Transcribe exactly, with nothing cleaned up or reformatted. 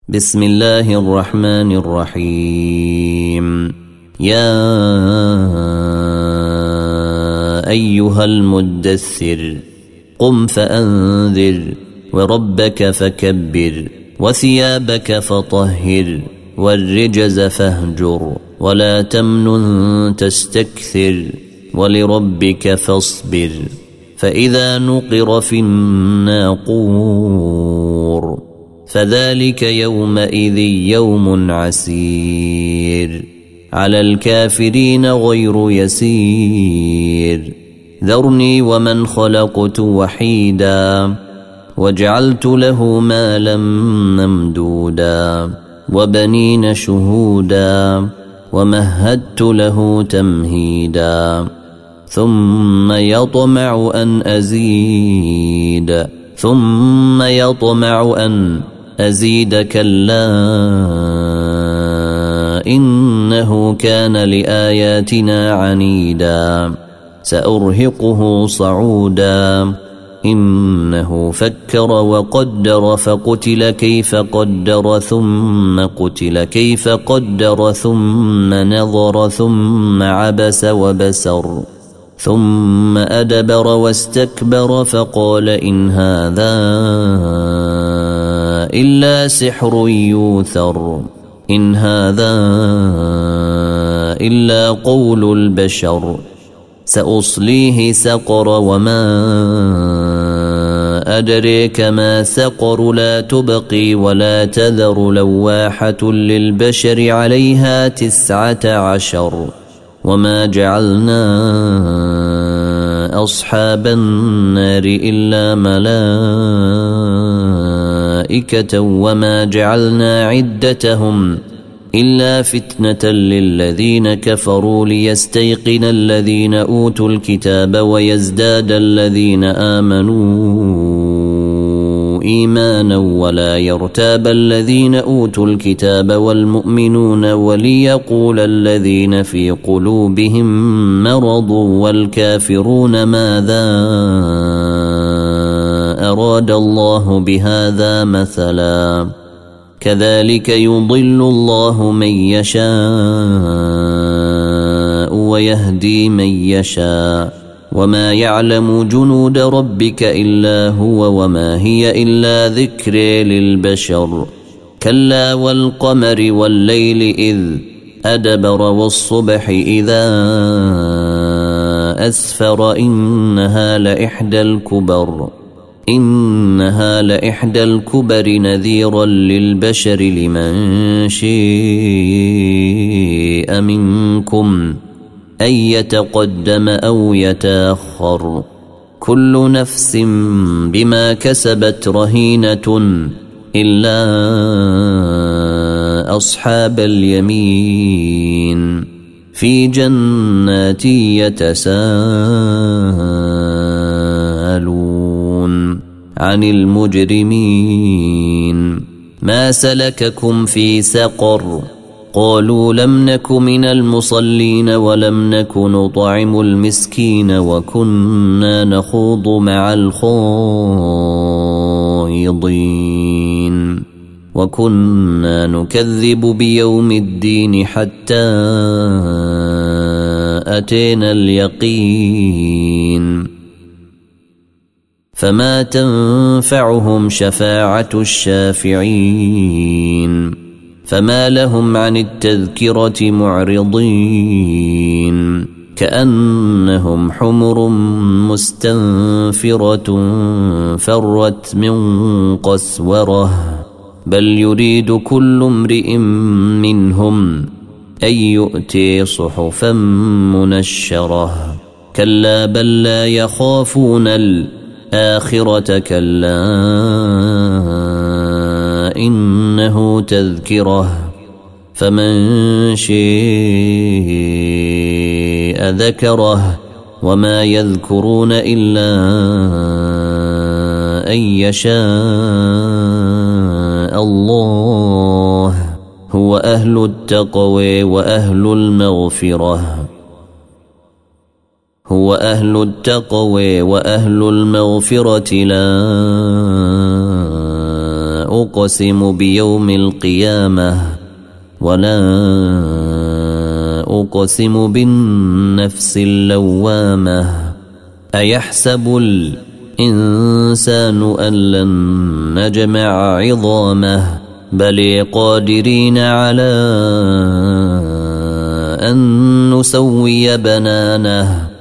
بسم الله الرحمن الرحيم. يا أيها المدثر قم فأنذر وربك فكبر وثيابك فطهر والرجز فاهجر ولا تمنن تستكثر ولربك فاصبر فإذا نقر في الناقور فذلك يومئذ يوم عسير على الكافرين غير يسير. ذرني ومن خلقت وحيدا وجعلت له مالا ممدودا وبنين شهودا ومهدت له تمهيدا ثم يطمع أن أزيد ثم يطمع أن أزيد كلا إنه كان لآياتنا عنيدا سأرهقه صعودا إنه فكر وقدر فقتل كيف قدر ثم قتل كيف قدر ثم نظر ثم عبس وبسر ثم أدبر واستكبر فقال إن هذا إلا سحر يوثر إن هذا إلا قول البشر سأصليه سقر وما أدريك ما سقر لا تبقي ولا تذر لواحة للبشر عليها تسعة عشر وما جعلنا أصحاب النار إلا ملائكة وما جعلنا عدتهم إلا فتنة للذين كفروا ليستيقن الذين أوتوا الكتاب ويزداد الذين آمنوا إيمانا ولا يرتاب الذين أوتوا الكتاب والمؤمنون وليقول الذين في قلوبهم مرض والكافرون ماذا أراد الله بهذا مثلا كذلك يضل الله من يشاء ويهدي من يشاء وما يعلم جنود ربك إلا هو وما هي إلا ذكر للبشر كلا والقمر والليل إذ أدبر والصبح إذا أسفر إنها لإحدى الكبر إنها لإحدى الكبر نذيرا للبشر لمن شيء منكم أن يتقدم أو يتأخر كل نفس بما كسبت رهينة إلا أصحاب اليمين في جنات يتساءلون عن المجرمين ما سلككم في سقر قالوا لم نك من المصلين ولم نك نطعم المسكين وكنا نخوض مع الخائضين وكنا نكذب بيوم الدين حتى أتينا اليقين فما تنفعهم شفاعة الشافعين فما لهم عن التذكرة معرضين كأنهم حمر مستنفرة فرت من قسورة بل يريد كل امرئ منهم أن يؤتي صحفا منشرة كلا بل لا يخافون الآخرة كلا إنه تذكرة فمن شيء ذكره وما يذكرون إلا أن يشاء الله هو أهل التقوى وأهل المغفرة هو أهل التقوى وأهل المغفرة لا أقسم بيوم القيامة ولا أقسم بالنفس اللوامة أيحسب الإنسان أن لن نجمع عظامه بل قادرين على أن نسوي بنانه